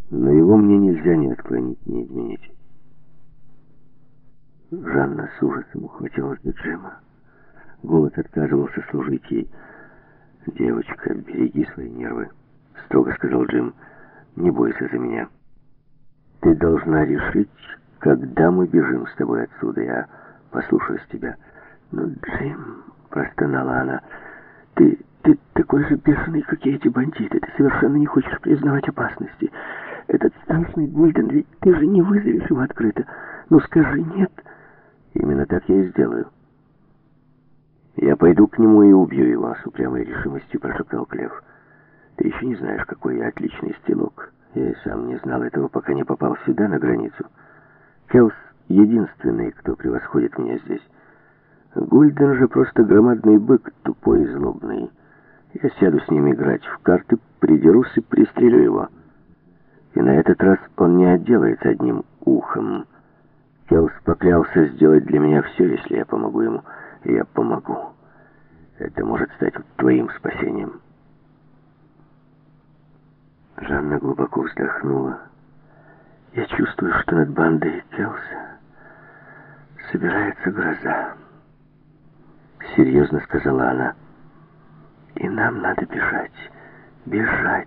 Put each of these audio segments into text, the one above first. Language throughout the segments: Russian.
Но его мне нельзя ни отклонить, ни изменить. Жанна с ужасом ухватилась за Джима. Голос отказывался служить ей. «Девочка, береги свои нервы», — строго сказал Джим. «Не бойся за меня. Ты должна решить, когда мы бежим с тобой отсюда. Я послушаюсь тебя». «Но, Джим», — простонала она, — ты такой же бешеный, как и эти бандиты. Ты совершенно не хочешь признавать опасности. Этот страшный Гульден, ведь ты же не вызовешь его открыто. Ну скажи «нет». «Именно так я и сделаю. Я пойду к нему и убью его», — с упрямой решимостью прошептал Клев. «Ты еще не знаешь, какой я отличный стрелок. Я и сам не знал этого, пока не попал сюда, на границу. Келс единственный, кто превосходит меня здесь. Гульден же просто громадный бык, тупой и злобный. Я сяду с ним играть в карты, придерусь и пристрелю его. И на этот раз он не отделается одним ухом. Келс поклялся сделать для меня все, если я помогу ему. И я помогу. Это может стать твоим спасением». Жанна глубоко вздохнула. «Я чувствую, что над бандой Келса собирается гроза», — серьезно сказала она. «И нам надо бежать. Бежать.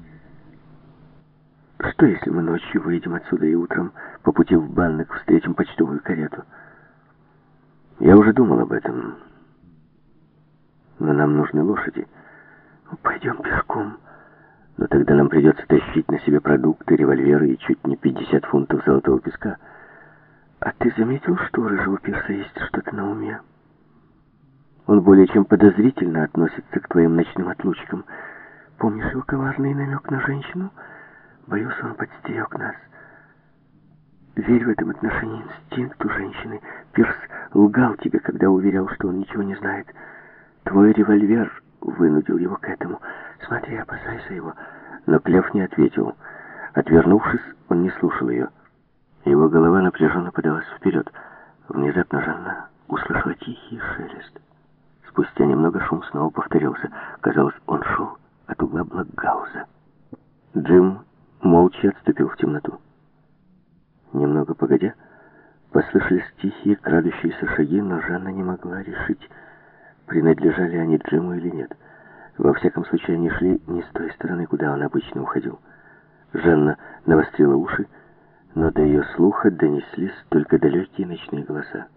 Что, если мы ночью выйдем отсюда и утром по пути в Баннек встретим почтовую карету?» «Я уже думал об этом. Но нам нужны лошади». «Ну, пойдем пешком». «Но тогда нам придется тащить на себе продукты, револьверы и чуть не 50 фунтов золотого песка». «А ты заметил, что у рыжего пирса есть что-то на уме? Он более чем подозрительно относится к твоим ночным отлучкам. Помнишь его коварный намек на женщину? Боюсь, он подстерег нас. Верь в этом отношении инстинкту женщины. Пирс лгал тебе, когда уверял, что он ничего не знает. Твой револьвер вынудил его к этому. Смотри, опасайся его». Но Клев не ответил. Отвернувшись, он не слушал ее. Его голова напряженно подалась вперед. Внезапно Жанна услышала тихий шелест. Спустя немного шум снова повторился. Казалось, он шел от угла Блокгауза. Джим молча отступил в темноту. Немного погодя, послышались тихие, крадущиеся шаги, но Жанна не могла решить, принадлежали они Джиму или нет. Во всяком случае, они шли не с той стороны, куда он обычно уходил. Жанна навострила уши, но до ее слуха донеслись только далекие ночные голоса.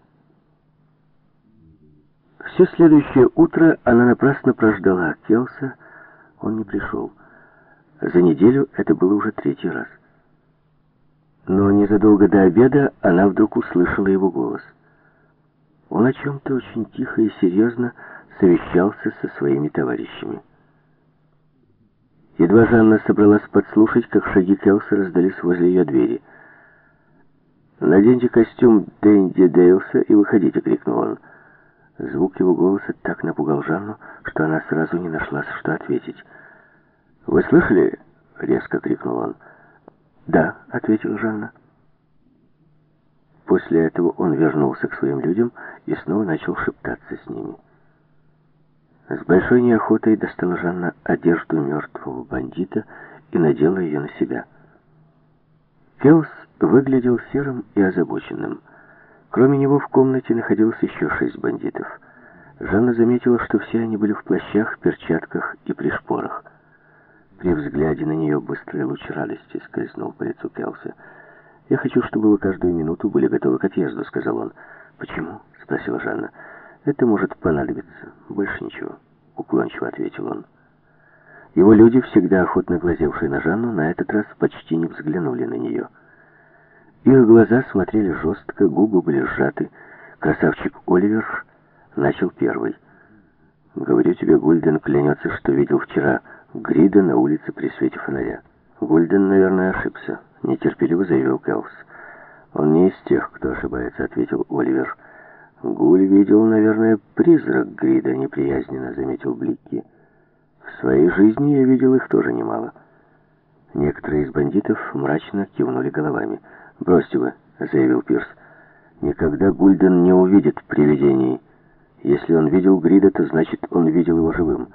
Все следующее утро она напрасно прождала Келса, он не пришел. За неделю это было уже 3-й раз. Но незадолго до обеда она вдруг услышала его голос. Он о чем-то очень тихо и серьезно совещался со своими товарищами. Едва Жанна собралась подслушать, как шаги Келса раздались возле ее двери. «Наденьте костюм Дэнди Дейлса и выходите», — крикнул он. Звук его голоса так напугал Жанну, что она сразу не нашлась, что ответить. «Вы слышали?» — резко крикнул он. «Да», — ответила Жанна. После этого он вернулся к своим людям и снова начал шептаться с ними. С большой неохотой достала Жанна одежду мертвого бандита и надела ее на себя. Келс выглядел серым и озабоченным. Кроме него в комнате находилось еще 6 бандитов. Жанна заметила, что все они были в плащах, перчатках и при шпорах. При взгляде на нее быстрый луч радости скользнул по лицу Келса. «Я хочу, чтобы вы каждую минуту были готовы к отъезду», — сказал он. «Почему?» — спросила Жанна. «Это может понадобиться. Больше ничего», — уклончиво ответил он. Его люди, всегда охотно глазевшие на Жанну, на этот раз почти не взглянули на нее. Их глаза смотрели жестко, губы были сжаты. Красавчик Оливер начал первый. «Говорю тебе, Гульден клянется, что видел вчера Грида на улице при свете фонаря». «Гульден, наверное, ошибся», — нетерпеливо заявил Келс. «Он не из тех, кто ошибается», — ответил Оливер. «Гуль видел, наверное, призрак Грида», — неприязненно заметил Бликки. «В своей жизни я видел их тоже немало». Некоторые из бандитов мрачно кивнули головами. «Бросьте вы», — заявил Пирс. «Никогда Гульден не увидит привидений. Если он видел Грида, то значит, он видел его живым».